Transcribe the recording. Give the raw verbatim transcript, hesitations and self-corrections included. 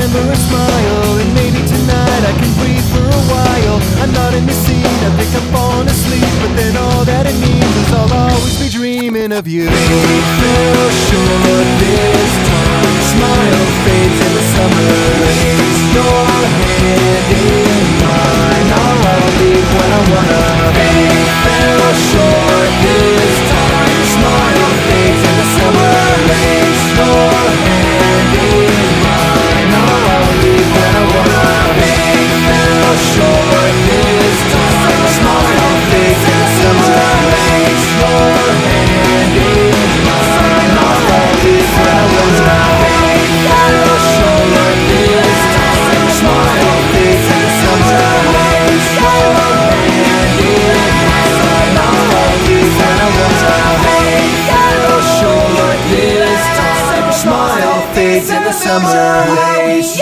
remember a smile, and maybe tonight I can breathe for a while. I'm not in the scene, I think I'm falling asleep, but then all that it means is I'll always be dreaming of you. Fate fell short this time, smile fades in the summer. Place your hand in mine, I'll all leave when I wanna. Fate fell short this time, smile fades in the summer. Place your hand in mine, I'll all leave when I wanna. Fate fell short this time, smile fades in the summer. Place your hand in mine, I'll all leave when I wanna. Fate fell short this time, smile fades in the summer. Place your hand in mine, I'll all leave when I wanna. Fate fell short this time, smile fades in the summer.